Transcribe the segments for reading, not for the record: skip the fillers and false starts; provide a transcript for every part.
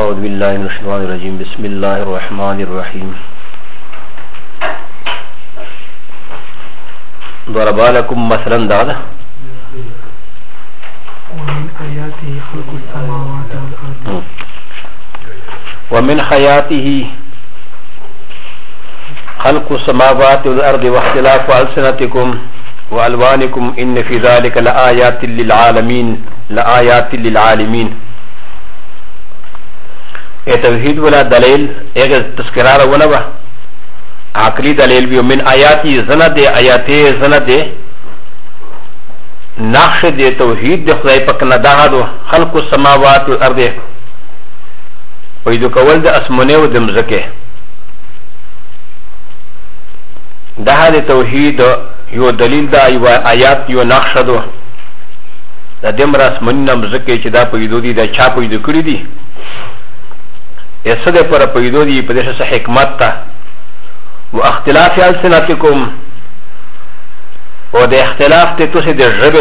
أعوذ بالله من الشيطان الرجيم بسم الله الرحمن الرحيم ضرب لكم مثلا دادا ومن آياته خلق السماوات والأرض ومن حياته خلق السماوات والأرض واختلاف ألسنتكم وألوانكم إن في ذلك لآيات للعالمين توحید ولا دلیل ایک تذکرار ونا با عقلی دلیل بھی من آیاتی زنا دے آیاتی زنا دے نقش دے توحید دے خدای پاک نداها دو خلق السماوات والارض ویدو کول دے اسمونه و دمزکے داها دے توحید یو دلیل دا یو آیات یو نقش دو دا دم را اسمونی نمزکے چی دا پیدو دی دا چا پیدو کری دی ایسا دے پر پیدو دی پدیش سا حکمت تا و اختلاف السنتکم و دے اختلاف تے تو سے دے ربے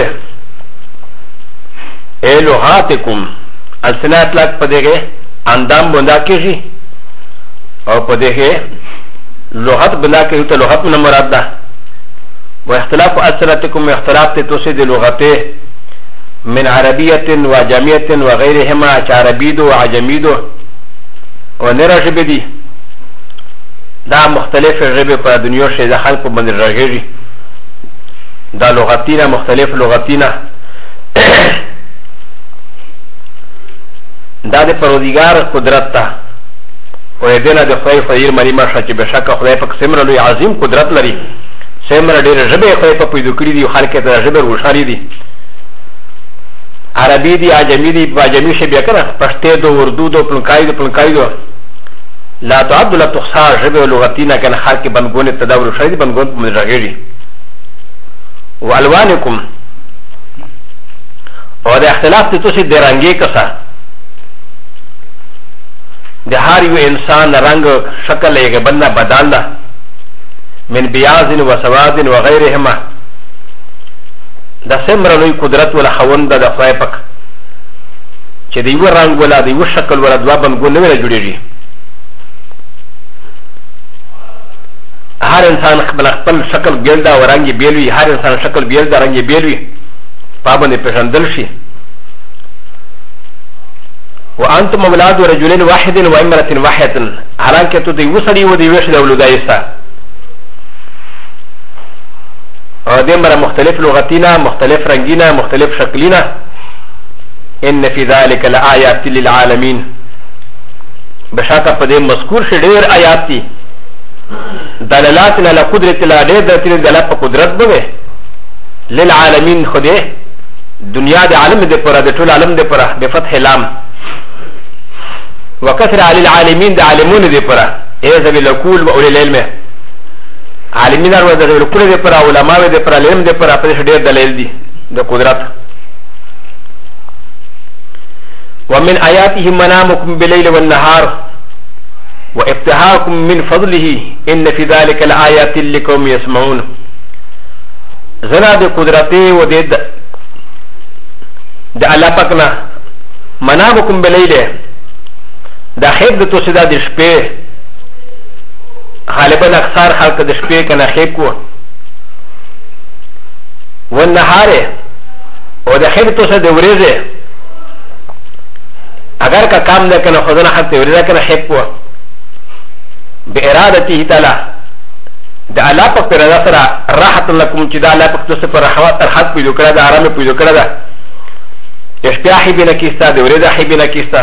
اے لغاتکم السنت لگ پدے گے اندام بندا کیجی اور پدے گے لغت بنا کے تو لغت من مراد دا و اختلاف السنتکم اختلاف تے تو سے دے لغتے من عربیت و عجمیت و غیرہما چا عربید و عجمید و نرا جبه دی دا مختلف جبه پر دنیا شه دا خلق بند رجیجی دا لغتینا مختلف لغتینا دا د پرودگار قدرت تا و دینا د خدای خیر مری مرشه چې بشک خدای پاک سمره لوی عظیم قدرت لري سمره ډیر جبه خدای پاک پیدا کړی دی خلق ته جبه وشاري دي عربی دی عجمی دی عجمی شه بیا کنه پښتو دو اردو دو پلنکای دو لا تعد لا تحصى جبه لغتینا کنه خلق بنګونه تداول شری بنګون مزرغیری والوانکم او د اختلاف ته توسي درنګي کسا د هر یو انسان رنگ شکل یې بنه بدل ده من بیاض و سواد و غیرهما دا سمره لوی قدرت ولا خوند د خدای پاک چې د یو رنگ ولا د یو شکل ولا دوا بنګون نه ولا جوړیږي هر انسان خپل شکل بیل دا و رنگی بیلوی هر انسان شکل بیل دا رنگی بیلوی پابند پیشندل شي وانتم اولاد رجلين واحد وامرأة واحدة حالانکه تو دی وسړي و دی وش د اولادایستا او د مر مختلف لغتینا مختلف رنگینا مختلف شکلینا ان في ذلك لآيات للعالمين بشاکه په دې مذکور شي ډېر آیات دي دلالاتنا على قدرة الله دې د دلالت په قدرت به للعالمين خدای دنیا د عالم دې پر د ټول عالم دې پر بفتح لام وكثر على العالمين د عالمون دې پر اذا بالكل واولي العلم عالمین ارو د کل دې پر علماء دې پر علم دې پر په ډېر دلیل دي د قدرت ومن آیاته منامکم بالليل والنهار وابتهاكم من فضله ان في ذلك لآيات لقوم يسمعون زنا د قدرتي و د الله پاکنا منامکم بالليل دا خیب د توسدا د شپې غالبا اکثر خلق د شپې کنه خیب کو والنهار او د خیب توسدا د ورځې اگر کا کام نه کنه خدانه حق ته ورځه کنه خیب کو بإرادته تعالى د الله په پیدا سره راحت لكم چې د الله په تاسو پر راحت پیدا کړه د آرام پیدا کړه ده اشتیاحي بنا کیستا د ورځې حي بنا کیستا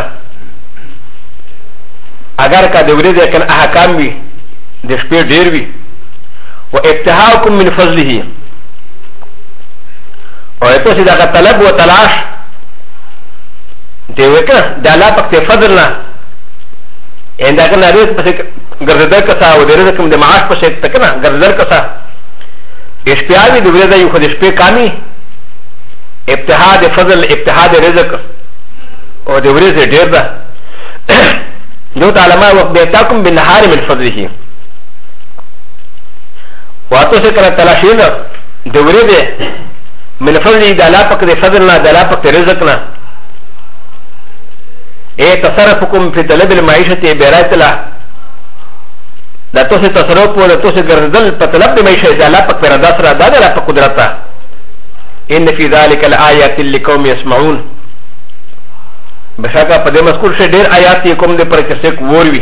اگر کا د ورځې کنه احکام وي د شپې ډیر وي و ابتهاكم من فضله او تاسو دا طلب و تلاش دی وکړه د الله په فضل نه انده کنه ریس پس ګرځدل کسا او د رزق د معاش په شکل تکنه ګرځدل کسا اشتیاوی د ورځې یو خو د شپې کامي ابتهاد فضل ابتهاد رزق او د ورځې ډیر ده یو تعالی وقت بیتاکم بالنهار من فضله واتو سے کنه تلاشین د ورځې من فضله د الله پاک د فضل نه د الله پاک د رزق نه اي تصرفكم في طلب المعيشه برات الله دا توسي تصرف و دا توسي گردل پا طلب دی معیشه دا اللہ پاک پر ادا سر دا دا اللہ پاک قدرتا ان فی ذالک الآیات لقوم یسمعون بشاکا پا دی مذکور شے دیر آیات تی قوم دی پر چسک وروی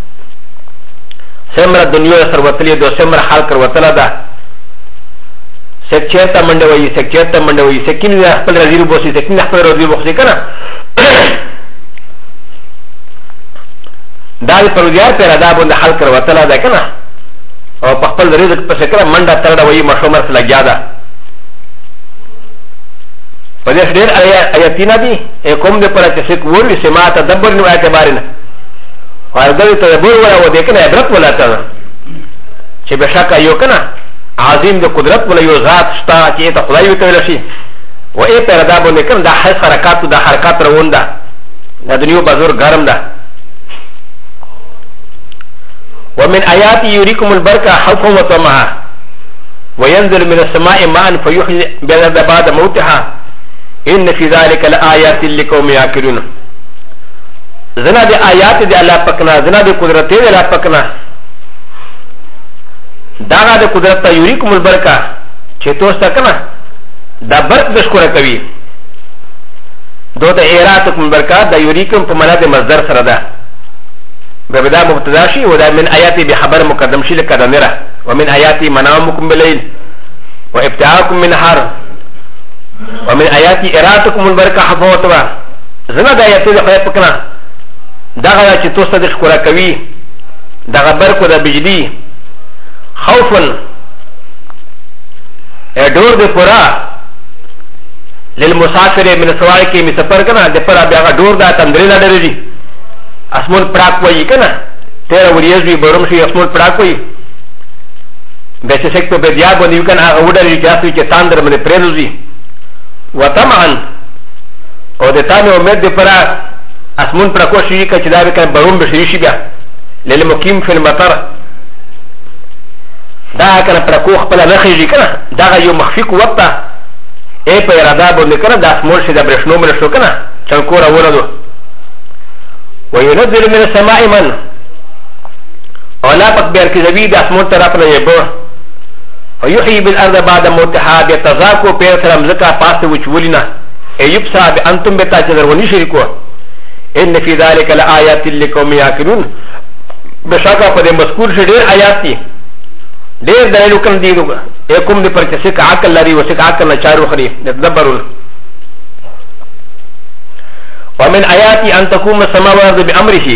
سمر دنیا سر وطلی دو سمر حال کر وطلا دا سک چیرتا منڈوئی سک چیرتا منڈوئی سکین اخپل رزیر بوسی سکین اخپل رزیر بوسی کنا دا د پروزیار پر ادا باندې حل کړ وتلا ده کنه او په خپل رزق په شکل منډه ترډه وایي مشومر سره لګیا ده په دې ډېر آیاتونه دي کوم دې پر چې څوک وړي سما تدبر نو اعتبار نه فائدې ته تدبر ولا و دې کنه عبرت ولا ته چې بشکا یو کنه عظیم د قدرت ولا یو ذات شتا چې ته خدای وتل شي و اې پر ادا باندې کنه د حرکات د حرکات روان ده د دنیا بازار ګرم ده ومن آيات يريكم البركة خوفا وطمعا وينزل من السماء ماء فيحيي الأرض بعد موتها إن في ذلك لآيات لقوم يعقلون زنا دي آيات دي الله پکنا زنا دي قدرت دي الله پکنا داغا دي قدرت يريكم البركة چه توستا کنا دا برک دشکره کوي دو دا ايراتكم البركة دا يريكم پمنا دي مصدر سرده ببدا مبتداشي ودا من آياتي بخبر مقدم شي لك دمرة ومن آياتي منامكم بالليل وابتعاكم من نهار ومن آياتي إراتكم البركة حفوتوا زنا دا آياتي دا خيات بكنا دا غدا چه توستا دا شكرا كوي دا غبركو دا بجدي خوفا دور دا پورا للمسافر من سواري كي مسافر كنا دا پورا بياغا دور دا تندري دا درجي اسمون پراک وی کنا تیرا وریزوی برم شوی اسمون پراک وی بیچه سکتو بیدیا بندیو کن آغا وڈا ری جاسوی چه تاندر من پریدوزی و تمعن او ده تامی امید ده پرا اسمون پراکو شوی که چه داوی کن برم بشریشی بیا لیل مقیم فی المطر دا کنا پراکو خپلا نخیجی کنا دا یو مخفی قوت تا ای پا ارادا بندی کنا دا اسمون شی دا برشنو منشو کنا چنکورا وردو وينزل من السماء من ولا تقبل كذبي باسمون طرفنا يبو ويحيي بالارض بعد موتها بيتزاكو بيرسل مزكا باس وجولنا ايبسا بانتم بتاجر ونشركو ان في ذلك لايات لقوم يعقلون بشاكا قد مذكور شدير اياتي دير دليل كن دينو يكم دي پرچسك عقل لري وسك عقل نچارو خري يتدبرون ومن آياتي أن تقوم السماء والأرض بأمره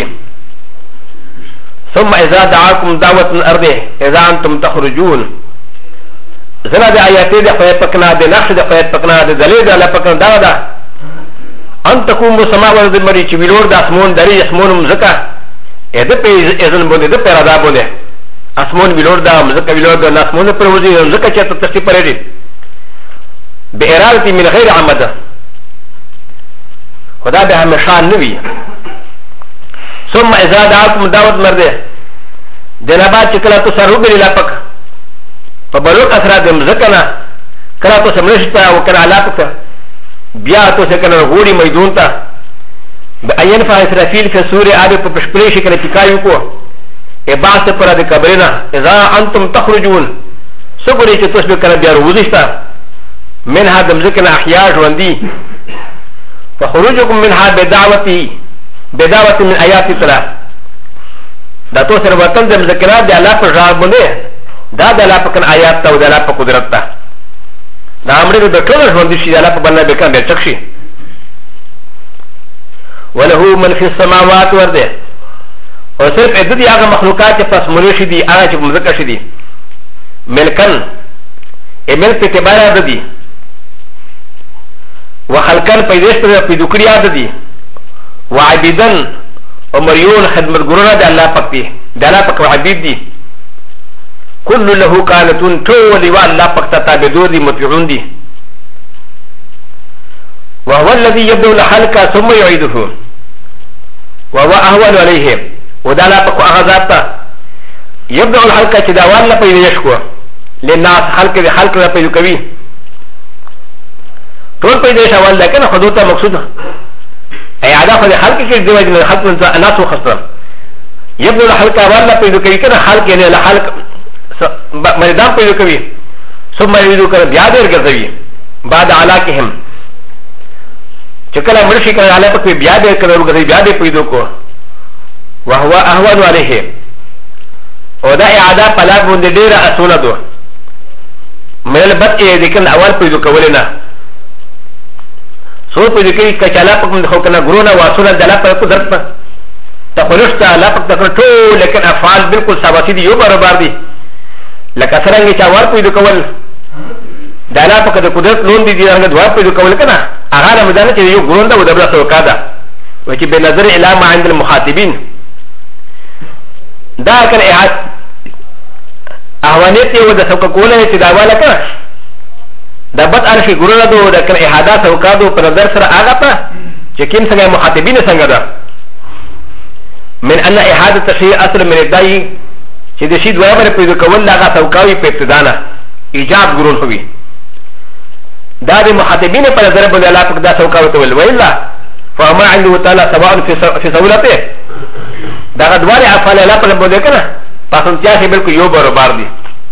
ثم إذا دعاكم دعوة الأرض إذا أنتم تخرجون زنا دي آياتي دي خيات پکنا دي نقش دي خيات پکنا دي دليل دي الله پکنا دعوة دا أن تقوم السماء والأرض بأمره چه بلور دا اسمون داري اسمون مزكا إذا پي إذن بونده ده پر ادا بونده اسمون بلور دا مزكا بلور دا اسمون پر وزي مزكا چه تتشتي پر دي بإرادة من غير عمد خدا به همیشان نوی ثم اذا دعاكم دعوت مرده دنبات چکلا تو سر روبی لپک پا بلوک اثرات دمزکنا کلا تو سمرشتا وکنا لپک بیا تو سکنا غوری میدون تا با اینفا اسرافیل فی سوری آبی پا پشپلیشی کنا چکایو کو اباس پرا دی کبرینا اذا انتم تخرجون سکری چه توس بکنا بیا روزشتا منها دمزکنا احیاج وندی فخروجكم منها بدعوة من آيات الله دا تو سر وطن دم ذکرات دی اللہ پر جار بنده دا دا اللہ پکن آیات تا و دا اللہ پر قدرت تا دا عمری دا بکرن جوندی شی دا اللہ پر بلنا بکن بیر چکشی ولہو من فی السماوات ورده اور صرف عدد آغا مخلوقات پس منوشی دی آغا چک مذکر شی دی ملکن ملک تبارا دا دی وخلقن پیداش پر پیدوکری عددی وعبیدن ومریون خدمت گرونا دی اللہ پک دی دی اللہ پک وعبید دی کل لہو کانتون تو دیوا اللہ پک تتابدو دی مطیعون دی وهو الذي يبدو الخلق ثم يعيده وهو اهون عليه ودا اللہ پک اغذاتا يبدو الخلق چداوان لا پیداش کو للناس خلق دی خلق لا پیدو کوي ټول پیدائش اول ده کنه خدوته مقصود اعاده خو د خلق کې دی وجه خلق الناس وخسر يبدو الحلقه ولا پیدا کوي کنه خلق نه له خلق مریدان پیدا کوي ثم يريدو کنه بیا دې ګرځوي بعد علاقهم چې کله مرشي کړه علاقه په بیا دې کړه ورګرځي بیا دې پیدا کو وهو اهون عليه او دا اعاده په لاګ باندې ډیره اسونه دو مېل بد کې دې کنه اول پیدا کولنه سو پیدا کوي کچاله په کوم خو کنه ګرونه واسونه دلا په قدرت په تقولشتا لا تقول لكن افعال بالكل ثابتين دي يوبر باردي لك سرنگي چاوار پیدا کول دالا پک د قدرت لون دي دغه دوار پیدا کول کنه هغه مدانه چې یو ګرون دا ودبل سو کادا و چې بنظر الى ما عند المخاطبين دا کنه احوانيت یو د سوک کوله چې دا والا کنه دا بد ارشي ګرونه دو د کنه احاده سو کادو پر نظر سره هغه ته چې کوم څنګه مخاطبين څنګه ده من ان احاده الشيء اصل من الداعي چې د شي دوه بر پیدا کول لاغه توکاوي په ابتدانه ایجاب ګرون هوي دا د مخاطبین پر نظر باندې الله پاک دا توکاوي ته ویل ویلا فما عنده تعالی سواء في سهولته دا غدوار افعال الله په بده کنه پاسنتیا کې بالکل یو برابر دي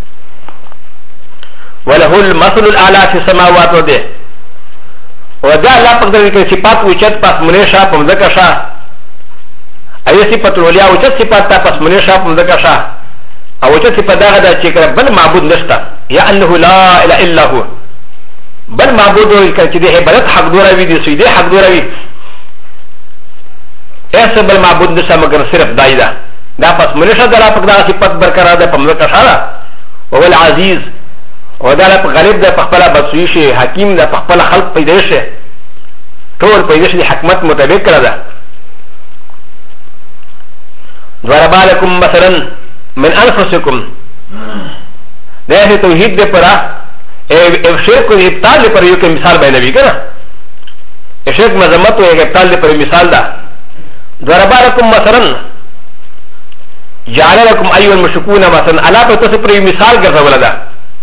وله المثل الاعلى في السماوات وده ودا الله پاک د صفات اوچت پاس منشا په ذکر شاه ايه صفت الوليا وجد صفات تاپس منشا پمزکا شا او وجد صفت داغا دا چکر بل معبود نشتا یا انه لا اله الا هو بل معبود چه ده عبادت حق دوراوی ده سوی ده حق دوراوی ایسا بل معبود نشتا مگر صرف دائی دا دا پس منشا دا لا پک دا صفت برقرار دا پمزکا شا دا وهو العزیز و دا لا پک غالب دا پخپلا بدسویش حکیم دا پخپلا خلق پیدایش طول پیدایش دی حکمت مطابق کرده ضرب لكم مثلا من انفسكم ده توحید دے پرا شرک کو ابطال دے پر یو کہ مثال بیانوی کنا شرک مذمت و ابطال دے پر مثال دا ضرب لكم مثلا جعل لكم ايها المشركون مثلا الا تو پر مثال گرځول دا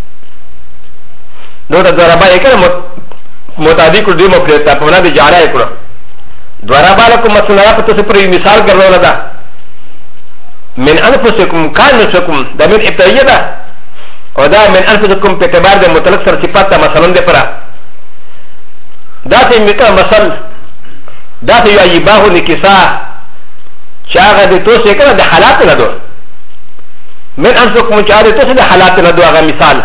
نو دا ضرب کنا متعدی کو دی مفرد په معنا دی جعل کړه ضرب لكم مثلا تو پر مثال گرځول دا من انفسكم كان نفسكم دا من ابتدائيه دا ودا من انفسكم باعتبار دا مطلق سر صفات دا مثلا دا پرا دا سي مكا مثل دا سي يعيباه لكسا چاگا دا توسي كنا دا حالات ندو من انفسكم چاگا دا توسي دا حالات ندو اغا مثال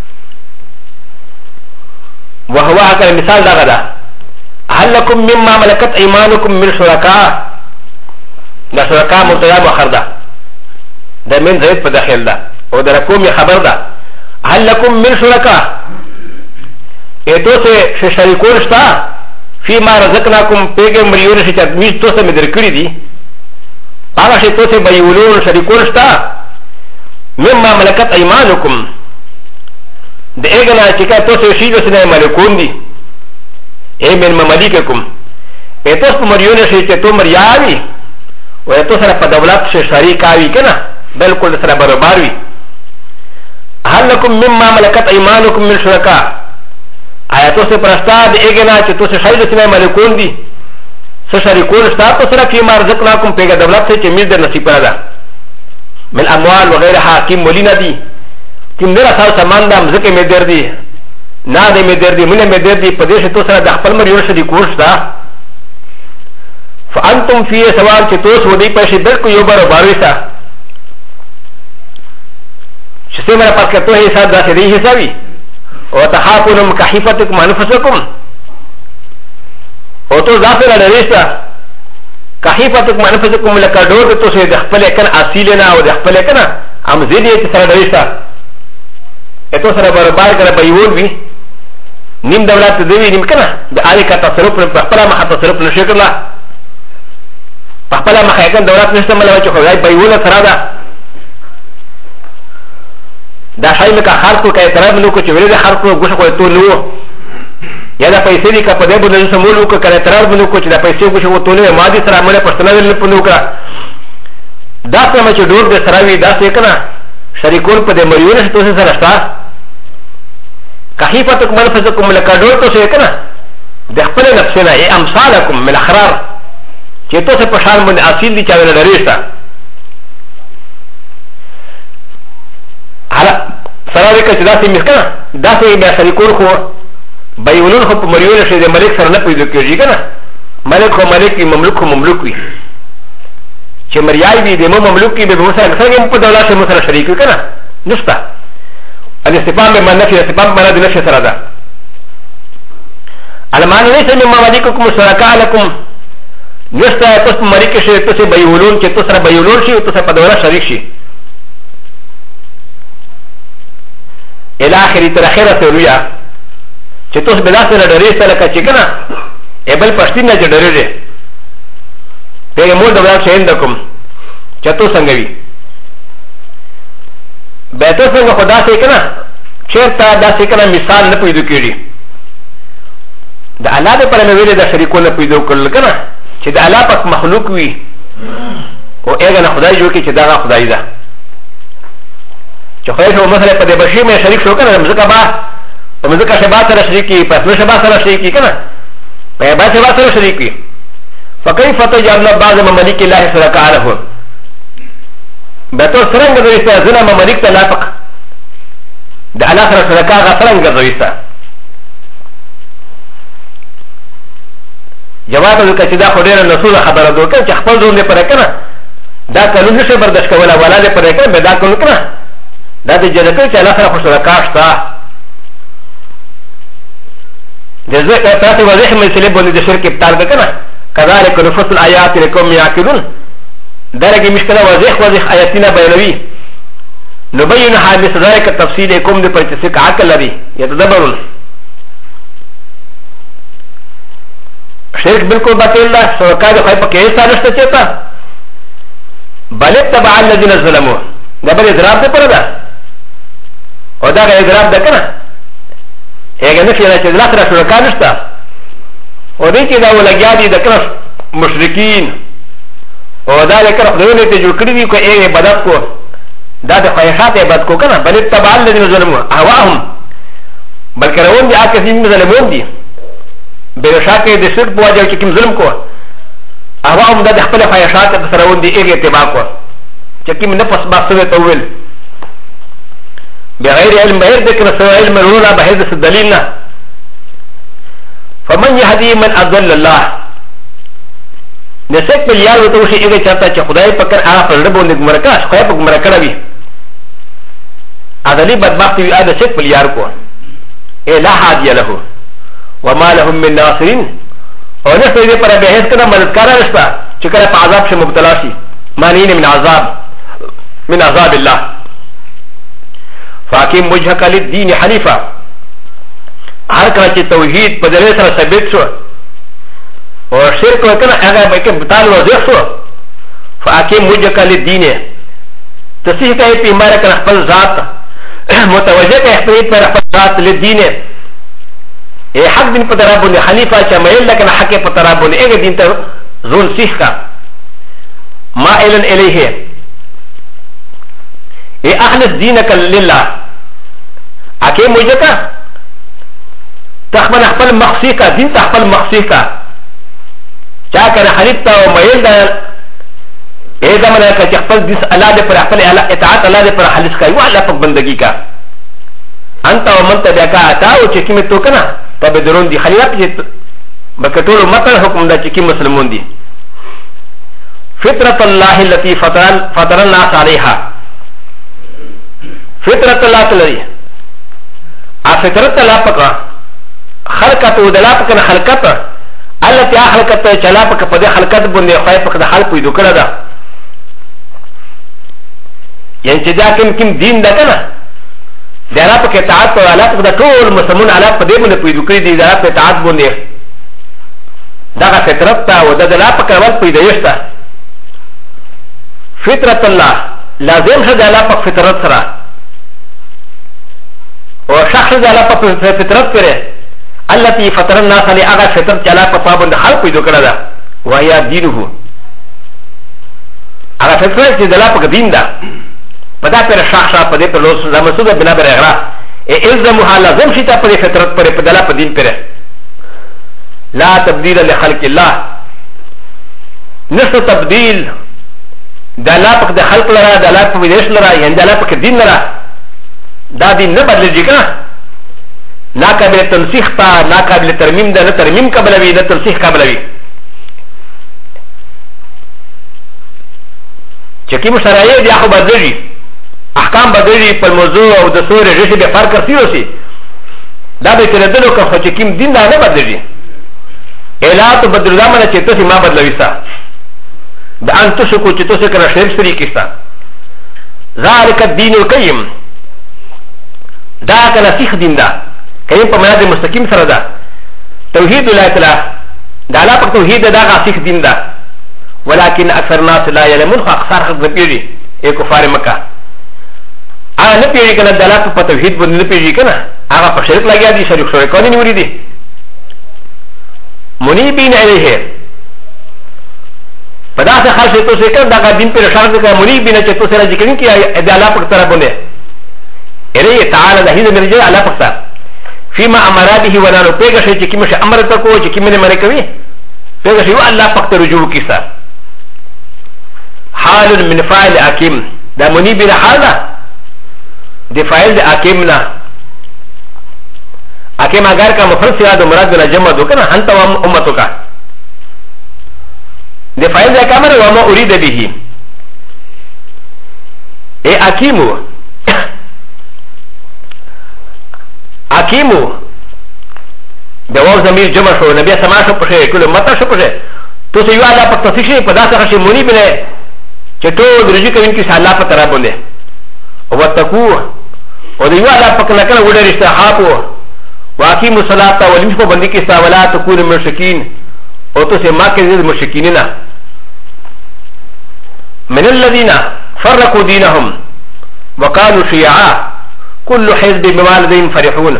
وهو اغا مثال دا غدا هل لكم مما ملكت ايمانكم من شركاء دا شركاء مرتضى مؤخر دا دا من زید په داخل ده او دا کوم خبر ده هل لكم من شركاء ایتو سے شریکون شتا فيما رزقناكم پیغم مریون شي تدمیز تو سے مدر کړی دي هغه شی تو سے بيولون شریکون شتا مما ملكت ايمانكم د اګنا چې کا تو سے شي د سنه ملکون دي اي من مملككم ایتو سے مریون شي چې تو مریاوي او ایتو سره په دولت شي شریکاوي کنه بالکل سره برابر وي هل لكم مما ملكت ايمانكم من شركاء آیاتو سے پرستا د اګنا چې تو سے شاید سمه ملکون دي څه شریکون شتا تو سره فيما رزقناكم پیغه دولت سے چې میر در نصیب را ده من اموال وغيرها حکیم مولina دي کوم نه راځه سامان د مزکه می در دي نه دې می در دي مونږ می در دي په دې تو سره د خپل مریو شریکون شتا فانتم فی سوال چې تو سو دی پښې بالکل یو برابر وستا چې څنګه پات کته حساب داسې دی حسابي او تخافون كحفتكم انفسكم او تو ظافر لريستا كحفتكم انفسكم لك دور تو سي دخل كان اصيلنا او دخل كان ام زيدي تسر لريستا اتو سر برابر کړه بيول وي نیم دولت دی نیم کنه د اړ کا تصرف په خپل ما تصرف نشي کړلا په خپل ما خایکن دولت نشته مله چې خو بيول سره ده دا شای مکا خرق کو کای طرف نو کو چې ویل خرق کو غوښه کو ته نو یا دا پیسې دی کا په دې باندې سمول کو کړه طرف نو کو چې دا پیسې غوښه کو ته نو ما دي سره مله پښتنه ویل په نو کا دا څه چې ډور دې سره وی دا څه کنه شریکون په دې مریونه ته سره راشتا کحیفتکم منفسکم لک ډور ته څه کنه د خپل نفسنا ای امثالکم من احرار چې تو څه په شان باندې اصیل دي چا ویل ډریستا هلا سره وکړه چې داسې مسکنه داسې بیا شریکور خو بایولون خو په مریول شي د ملک سره نه پیدا کېږي کنه ملک خو ملک وي مملوک خو مملوک وي چې مریای وي د مو مملوک کې به مسره څنګه په دولت سره مسره شریک وي کنه نشته الاستفهام بمعنى نفي الاستفهام بمعنى نفي سره ده المان ليس من ممالككم شركاء لكم نشته تاسو مریک شي تاسو بایولون چې تاسو سره بایولون شي تاسو په دولت شریک شي الى اخر تر اخره ترویا چې تاسو بلا سره ډېرې سره کچې کنه ایبل پښتین نه ډېرې په مول دولت شي اندکم چې تاسو څنګه وي به تاسو څنګه خدا سي کنه چیرته داسې کنه مثال نه پیدا کیږي د الله د پر نوې د شریکونه پیدا کول کنه چې د الله پاک مخلوق وي او هغه نه خدای جوړ کی چې دا خدای ده چې خدای شو مثلا په دې بشي مې شریک شو کنه مزګه با په مزګه شبا سره شریکي په اسمه شبا سره شریکي کنه په با شبا سره شریکي فكيف تجعل بعض ممالك الله شركاء له بتو سرنګ دوی سره ځنه ممالک ته لافق د الله سره شرکا غسرنګ دوی سره جواب وکړه چې دا خو ډېره نسوله خبره ده وکړه چې خپل ځون دې پرې کنه دا قانون نشي برداشت کوله ولا دې پرې کنه به دا قانون کنه دا دې جنکه چې الله سره خو شرکا شته د ذکر تاسو واضح مسلې باندې د شرک ابطال کنه كذلك نفصل الآيات لقوم يعقلون درجة مشكلة واضح آياتنا بينوي نبينها مثل ذلك التفصيل يكون بپرتسك عقل الذي يتدبرون شرك بالكل باطل الله شركاء خيبا كيسا نشتچتا بل اتبع الذين ظلموا ده بل اضراب ده پردا او ده اضراب ده کنا اگه نفي انا چه دلات را شركاء نشتا او ده چه ده ولگیا دی ده کنا مشرکین او دا لکه خدایونه ته جوړ کړی دی کو ای عبادت کو دا د خواهشات عبادت کو کنه بل تبع الذين ظلموا اهواهم بلکې روان دي اکه سین ظلمون دي به شاکه د شرک په وجه چې کوم ظلم کو اهواهم د خپل خواهشات سره روان دي ای اتباع کو چې کوم نفس باسه ته ویل بغیر علم بغیر ذکر سوى علم ولا بغیر دلیل نه فمن يهدي من اضل الله نسک په یاد وته شي هغه چاته چې خدای پکړ هغه پر ربو د مرکز خدای په مرکز وي اذلی بدبخت وي اده سک په یاد کو الا هادي له وما لهم من ناصرين او نه څه دې پر به هیڅ کله مددگار نشته چې کله په عذاب شي مبتلا شي مانین من عذاب الله فاقم وجهك للدين حنيفا هر کله چې توحید په دې سره ثابت شو و شرك وكان اغا بكم بطال وزيخو فاكيم وجهك للدين تصيح كاي في مارك نحفل ذات متوجه كاي في نحفل ذات للدين اي حق دين پترابوني حنيفة شمائل لكن حق پترابوني اغا دين تر زون سيخا ما إلن إليه اي اخلص دينك لله اكيم وجهك تخبر نحفل مخصيكا دين تحفل مخصيكا چا کنه حریف تا او مایل دا اے زمانہ کا خپل دس الله دې پر خپل اطاعت الله دې پر خالص کوي او الله په بندگی کا انت او من تبع کا اتا او چې کیمه تو کنه تبه درون دي خلیات چې بکټول متن حکم دا چې کی مسلمون دي فطرت الله التي فطر الناس عليها فطرت الله تعالی فطرت الله پکا خلقت ودلا پکا خلقت التي خلقت چلا پک په دې خلقت باندې خای پک د خلق پیدا کړه دا یعنی چې دا کوم دین دا کنه دا را پک اطاعت او علاقه د ټول مسلمان علاقه په دې باندې پیدا کړی دی دا په اطاعت باندې دا فطرت تا او د لا پک اول پیدا یشتا فطرت الله لازم شه د لا پک فطرت سره او شخص د لا پک فطرت کړي التي فطر الناس على اغا فطر چلا پپابند خلق پیدا کړه دا وهي دينه اغا فطر چې دلا پک دین دا پدا پر شخص په دې پر لوس زمسوده بنا بر اغرا الزمها لازم شي ته پر فطرت پر پدلا په دین پر لا تبديل لخلق الله نشته تبدیل د الله پاک د خلق لره د الله په ویدش لره یعنی د الله پاک دین لره دا دین نه بدلېږي که نه ناقابل تنسیخ ته ناقابل ترمیم ده نه ترمیم قبلوي نه تنسیخ قبلوي چې کوم شرایع دي خو بدلېږي احکام بدلېږي په موضوع او د سورې ژبې به فرق رسي اوسي دا به تېرېدلو که خو چې کوم دین دا نه بدلېږي اعلان تو بدل دا مانا چه تسی ما بدلوی سا دا ان تشکو چه تسی کنا شرب سری کستا ذالک الدین القیم دا کنا سیخ دین دا قیم پا مناد مستقیم سر دا توحید اللہ تعالی دا لا پاک توحید دا غا سیخ دین دا ولیکن اکثر ناس لا یلمون خو اکثر خلق نپیجی اے کفار مکہ آگا نپیجی کنا دا لا پا توحید بند نپیجی کنا آگا پا شرک لگیا دی شرک شرکانی نوری دی منیبین علیه پدا سے خاص تو سے کر دا دین پر اشارت کر منیبین چ تو سے ذکر کیا ادعا اللہ پر طرف بنے الیہ تعالی ذی من جل اللہ پر فيما امر به ولا لو پیغش چ کی مش امر تکو چ کی من مر کوي پیغش یو اللہ پاک رجوع کیسا حال من فاعل حکیم دا منیبین حال دا فاعل حکیمنا حکیم اگر کا مفرد سیاد مراد بلا جمع دو کنا انت و امتو کا ده فائل ده کامر وما اريد به اے حکیمو حکیمو ده واو زمیر جمع شو نبی سما شو پشه کل امتا شو پشه تو سیو اللہ پک تصیشی پدا سخشی منی بلے چطو درجی کبین کسی اللہ پک ترہ بولے واتقو و دیو اللہ پک نکل وڈر اشتحاپو واقیم الصلاة والمشق بندی کی ساولا تکون مرشکین او تو سے ماں کے زید مرشکیننا من الذین فرقوا دینهم وقالوا شیعا كل حزب بما لديهم فرحون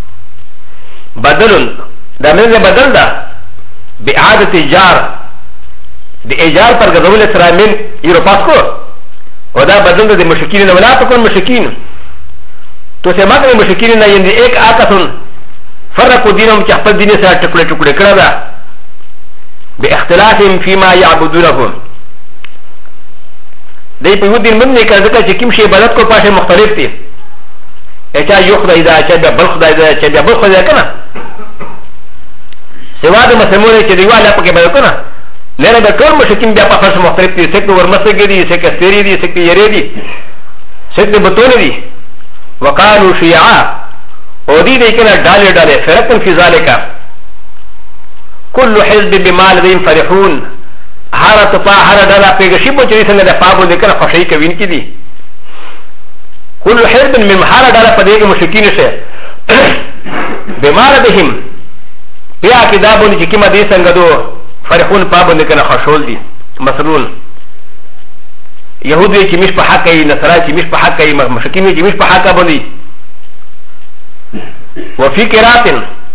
بدل دا من بدل دا بإعادة إيجار دي إيجار پر غزول اسرائيل يوروپاس کو ودا بدل دا دي مشركين ولا تكون مشركين تو سے ماں کے مشركين یعنی ایک آکسن فرقوا دينهم كحفظ دين سا ٹکڑے ٹکڑے کردا باختلافهم فيما يعبدونه دای په دین من نه کړه چې کوم شی عبادت کو پاشه مختلف دي اچا یو خدای دا اچا بل خدای دا اچا بل خدای کنه سوا د مسلمانو چې دیواله پکې به کنه لره د ټول مشکین بیا په فرض مختلف دي څوک ورمسګي دي څوک استری دي څوک یری دي څوک بتون دي وقالو شیعا او دې دې کنه ډاله ډاله فرقن فی ذالک كل حزب بما لديهم فرحون هر تپا هر ډاله پیغشي په چری څنګه د پابو لیکنه خوشی کوین کی دي كل حزب من هر ډاله په دې کې مشکین شه بما لديهم بیا کتابونه چې کیما دې څنګه دو فرحون پابو لیکنه خوشول دي مسرون يهودي چې مش په حق ای نصرا چې مش په حق ای مشکین چې مش په حق باندې وفي قرات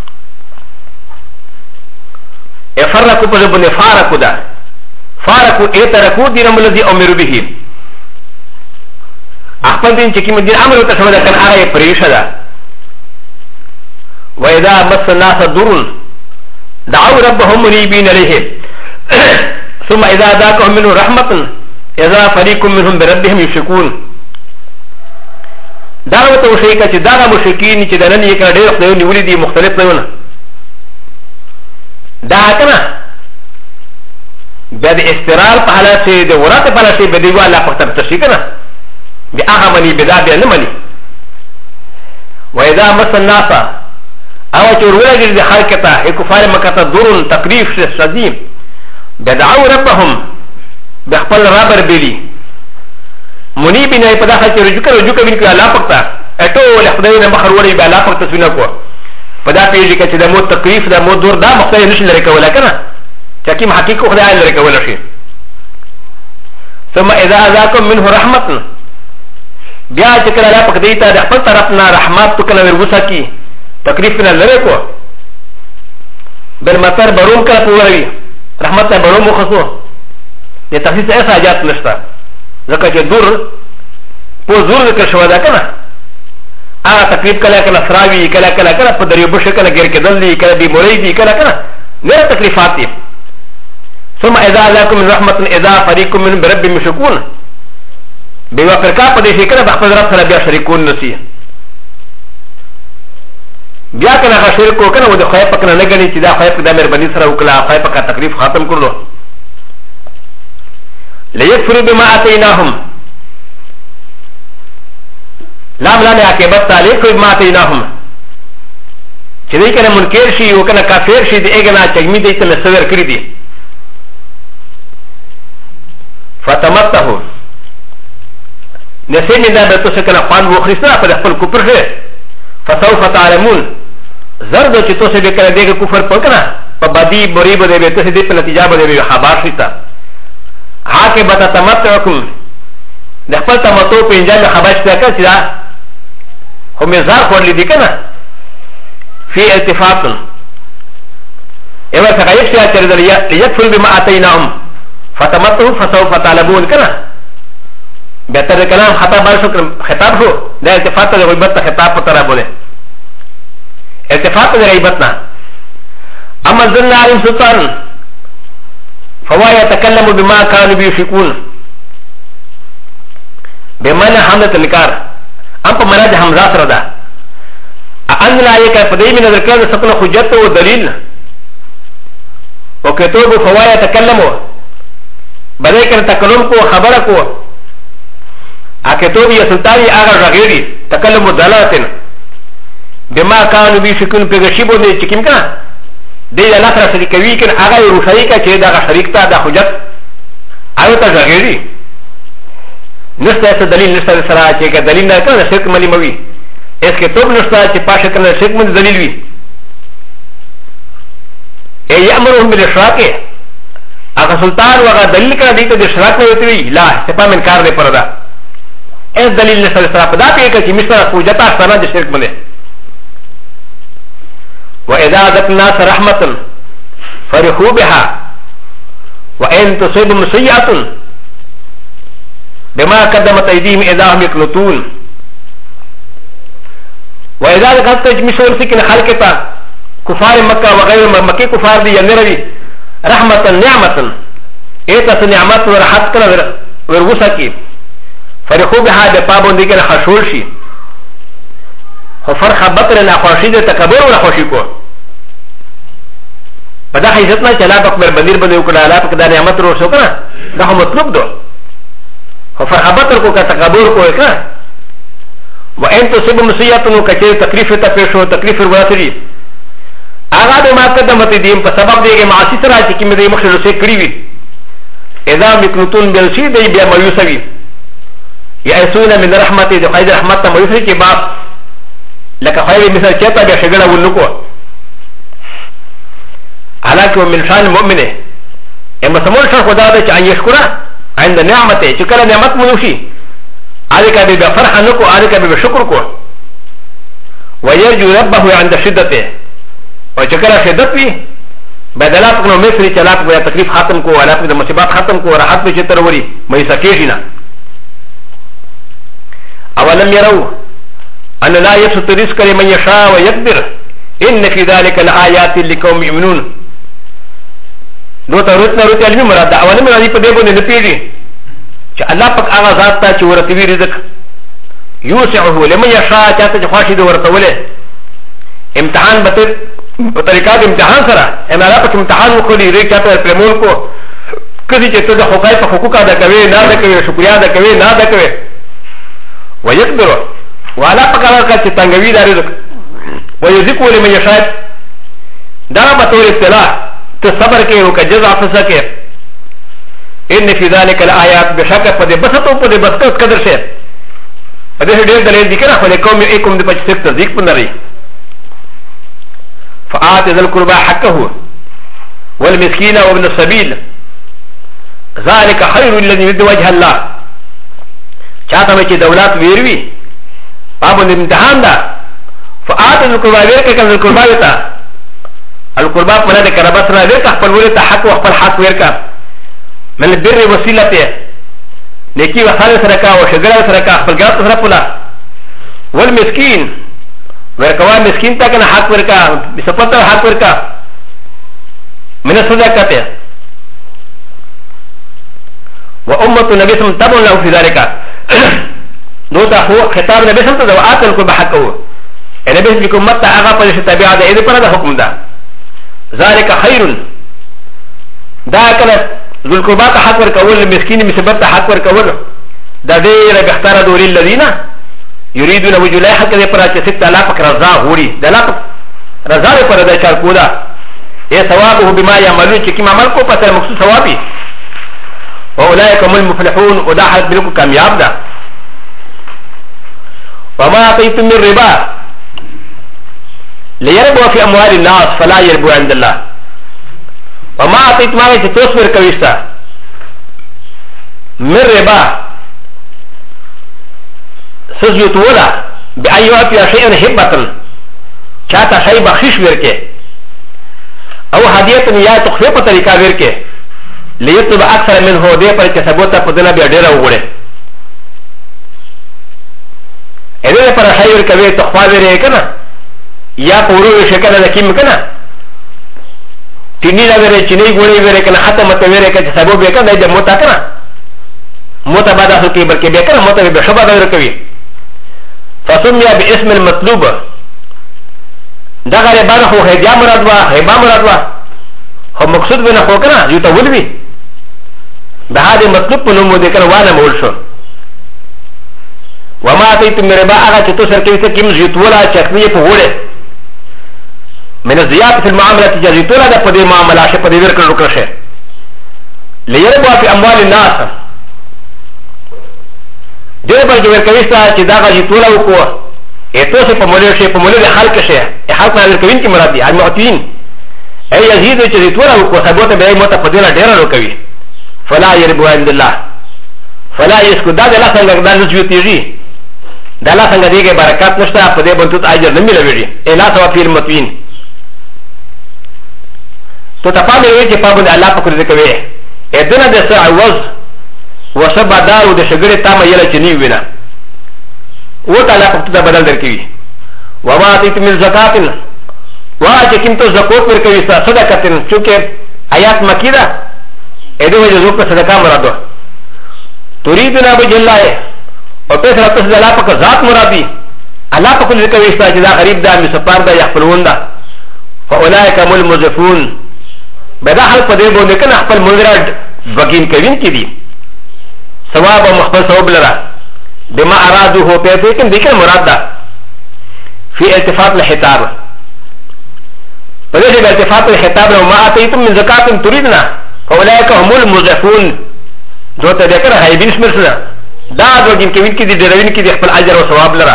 افرقوا بن فارقوا دا فارقوا اتركوا دينهم الذي امروا به اخبر دين چې کوم دین امر ته شوی دا کله هغه پریښه ده واذا مس الناس ضر دعوا ربهم منيبين اليه ثم اذا ذاقهم منه رحمه اذا فريق منهم بربهم يشركون دعوت وشيكا چې دا مشرکین چې دنن یې کړه ډېر خدای نیولې دي مختلف نه دا کنه بیا د استرال په حالت کې د ورته په حالت کې به دی والا په تر تشي کنه بیا هغه منی بدا بیا نه منی واذا مس الناس او چې ورولګي د خلک ته کفار مکه ته دور تکلیف شدید بدعوا ربهم بخپل رابر بیلی منی بنا په دغه چې رجوع کوي کله الله پکتا اټو له خدای نه بخر وړي به الله پکتا سونه کو په دا پیږي چې د مو تکلیف د مو دور دا مختلف نشي لري کولای کنه چې کوم حقیقت خدای لري کولای شي ثم اذا ذاكم منه رحمت بیا چې کله الله پکدی ته د خپل طرف نه رحمت تو کله ورغوسه کی تکلیف نه لري کو بل مطر بروم کله پوروي رحمت ته بروم خصو د تخصیص ایسا حاجات نشته ځکه چې دور په زور ذکر شوی ده کنه هغه تکلیف کله کله سراوي کله کله کله په دریو بشه کله ګر کېدل دي کله بیموري دي کله کنه نه تکلیفات دي ثم اذا لكم من رحمه اذا فريق من برب مشركون بما فرقا قد شكر بحفظ رب سره بیا شریکون نسی بیا کنه شرکو کنه و د خیف کنه نه غنی چې دا خیف د مهرباني سره وکړه خیف کا تکلیف ختم کړلو ليكفروا بما اتيناهم لام لام عاقبت تعلق بما اتيناهم چې دې کنه منکر شي او کنه کافر شي دې اګنا چګمی دې ته مسور کړی دي فتمته نسيني دا بتوسه کنه خوان وخرسنا په خپل کفر شه فسوف تعلمون زرد چې توسه به کنه دغه کفر پکنه په بدی بری بده به ته دې په نتیجه بده به خبر شيتا عاقبت تمتعكم د خپل تمتع په انجام خبر شته چې دا خو مزار خور لیدي کنه في اتفاق ايوه څنګه یې چې تر ليكفر بما اتيناهم فتمتعوا فسوف تعلمون کنه بهتر كلام خطاب شو ده اتفاق ده غيبت خطاب پترا بوله اتفاق ده غيبتنا اما ظن عليهم سلطان فهو يتكلم بما كانوا بيشركون بمعنى حملة النكار ام بمعنى حمزة سردا ان لا يك فدي من الذكر سكن حجته ودليل وكتب فهو يتكلم بدأ كان تكلم كو خبر كو اكتوب يا سلطاني اغا رغيري تكلم دلالتنا بما كانوا بيشكون بغشيبو دي چكيم كنا دي الله سره شريكوي كن اغا روشاي کا چه دا شريك تا دا حجت ايو تا رغيري نستا دليل نستا سره چه کا دليل نه کنه شرک ملي موي اس کتوب نستا چه پاشه کنه شرک من دليل وي اي يامرهم بالاشراك اغا سلطان واغا دليل کنه دي ته د اشراك نه وتوي لا سپا من کار نه پردا اس دلیل نسل سره پدا پیکا چی مشتر پوجتا سنا د شرک بنه و اذا ذات الناس رحمه فرحوا بها وان تصيبهم سيئه بما قدمت ايديهم اذا هم يقنطون واذا ذكرت مشور سكن خلقتا كفار مكه وغير مكه كفار دي ينروي رحمه نعمه ايتا نعمت ورحمت كنا ورغسكي فرخو بها د پابون دي کنه خشول شي خو فرخه بطر نه خوشي د تکبر ولا خوشي کو په دا حیثیت نه چلا پک مر بندیر بده وکړه لا پک د نعمت ورو شو کنه دا هم مطلب دو خو فرخه بطر کو کا تکبر کو کنه و انت سب مسیاتن کچې تکلیف ته پېښو تکلیف وراتري هغه د ما قدمت دیم په سبب دیګه معاصی سره چې کیمه د مخه رسې کړی وي اذا مکنتون بالشي دی بیا مایوسوي يأسون من رحمته دي خير رحمته ما يفرق باب لك خير مثل كتا بشغل ونكو حالانکه من شان المؤمنه اما سمول شان خدا ده ان يشكره عند نعمته شكرا نعمت منوشي عليك بفرح نكو عليك بشكر كو ويرجو ربه عند شدته وشكرا شدته بدلات كنو مصري چلاك بیا تکلیف ختم کو علاقه د مصیبات ختم کو راحت به چتر وری مې سکیږي نه اولم يروا ان لا يبسط الرزق لمن يشاء ويقدر ان في ذلك لآيات لقوم يؤمنون دو ته رتنا رت علمي مراد اولم يروا په دې باندې نه پیږي چې الله پاک هغه ذات ته چې ورته رزق يوسعه لمن يشاء چاته چې خواشي دې ورته ولې امتحان به په طریقات امتحان سره ان الله پاک امتحان وکړي ری چاته پرمول کو کدي چې ته د حقوق په حقوق ادا کوي نه ادا کوي شکریا ادا کوي نه ادا کوي ويقدر وعلى فقرات تنغوي دار رزق ويزيق لمن يشاء دار بطور ابتلاء تصبر كي وكجزاء فسكي ان في ذلك الايات بشك قد بسطوا قد بسطوا قدر شيء هذا دليل دليل ذكر فلكم يكم بشك تصديق بنري فآت ذا القربى حقه والمسكين وابن السبيل ذلك خير الذي يريد وجه الله چاہتا میں چی دولات ویروی پابند امتحان دا فآت القربہ ویرکا کن القربہ ویتا القربہ پناہ دے کربت را ویرکا خپل ویرتا حق و خپل حق ویرکا من البر وسیلت نیکی و خال سرکا و شگر سرکا خپل گرات سرپولا والمسکین ورکوان مسکین تا کن حق ویرکا بسپتا حق ویرکا من الصدقات وأمة النبي صلى الله عليه وسلم تبع له في ذلك دوتا هو خطاب النبي صلى الله عليه وسلم وآتل كل بحقه النبي صلى الله عليه وسلم متى أغا قدش تبع ده إذا قرد حكم ده ذلك خير دا كان ذو القربات حق وركول المسكين مسبت حق وركول دا دير بيختار دوري الذين يريدون وجه الله حق دي پر چې ست الله پاک رضا غوري د الله رضا پر د چار کودا اے ثوابه بما يعملون چې کی عمل کو پته مقصود ثوابي واولئك هم المفلحون ودا حق بالکل کامیاب ده وما اتيتم من ربا ليربو في اموال الناس فلا يربو عند الله وما اتيت ما چې توسور کويستا من ربا سجوتولا بأيوات يا شيء هبة چاہتا شيء بخشش ورکے او هدیت یا تخفیه په طریقہ ورکے لیطلب اکثر من هو دے پر چې ثبوت په دنیا بیا ډیر وګړي اې پر شيء ورکوي تخفا ورې کنه یا پورو شکل د کیم کنه تینی لا ورې چینی ګوړې ورې کنه ختمه ته ورې کنه سبب یې کنه د موتا کنه موتا بعد اسو کې بلکې به کنه موتا به شبا ورکوي فسمي باسم المطلوب دغه ربانه خو هيجا مراد وا هيبا مراد وا هو مقصود بنا خو کنه یو ته ولوي به هغه مطلوب په نوم دې کنه وانه مول شو وما اتيت من ربا هغه چې تو سر کې څه کیم زیتولا چکنی په وړه من الزيات في المعامله جزيتولا د په دې معاملې شه په دې ورکړو کړشه ليربوا في اموال الناس دغه په جوړ کوي چې دا غږی ټول وکړو اته څه په مولوی شي په مولوی خلک شه خلک نه کوي چې مراد دي المعتين اي يزيد چې ټول وکړو ثبوت به مت په دې ډیر وکوي فلا يربو عند الله فلا يسكت دا الله څنګه دا نشوتيږي دا الله څنګه دیګه برکات نشته په دې باندې اجر نه ملوي الا ثواب في المتوين تو تفاهم یې چې په باندې الله په کړی کوي ادنه د څه عوض وسبا دارو د شګړې تامه یله چې نیو وینا و تعالی په ته بدل درکوي وما اتيت من زکات وا چې کوم ته زکات ورکوي صدقه چونکه آیات مکی ده اې دوی جو په صدقه مراد تريدنا بجلاه او په سره تاسو د الله په ذات مرادي الله په کله کوي چې دا غریب ده مسپار ده يخپلون ده فاولئک هم المضعفون بدا حل په دې باندې کنه خپل مولراد بګین کوي کې دي ثواب مخبر ثواب لرا بما ارادو هو پیسے کم دیکھیں مراد دا فی التفات الحتاب فلیسے التفات الحتاب وما آتیتم من زکاة تریدنا فاولئک هم المضعفون جو تا دیکھر حیبین سمرسنا دا دو جن کے وین کی دی دروین کی دی خپل اجر و ثواب لرا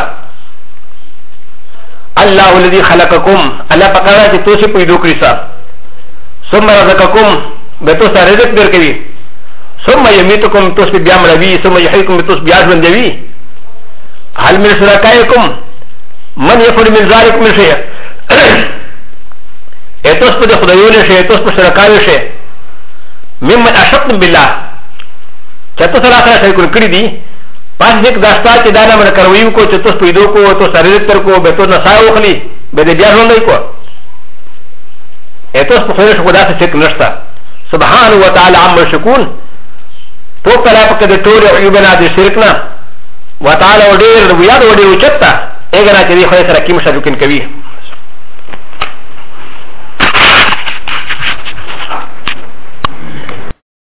اللہ الذي خلقکم اللہ پکارا چی تو سے پیدو کریسا ثم رزقکم بتو سا رزق در کری ثم يميتكم تصبح بيام ربي ثم يحييكم تصبح بياجون جوي هل من شركائكم من يفعل من ذلك من شيء اتصبح خدايون شيء اتصبح شركائي شيء ممن اشركتم بالله چتو سره سره کوئی کړی دي پاس یک داستا چې دا نه من کرویو کو چې تاسو پیدو کو تو سره تر کو به تو نساو خلی به دې بیا ژوندای کو اتصبح خدای خدا څخه څه نشتا سبحانه وتعالى عما يشركون تو پلا پک د ټول عیوبنا د شرکنا وتعالى ودیر ویاد ودی وچتا اګنا چې خدای سره کیم شرکین کوي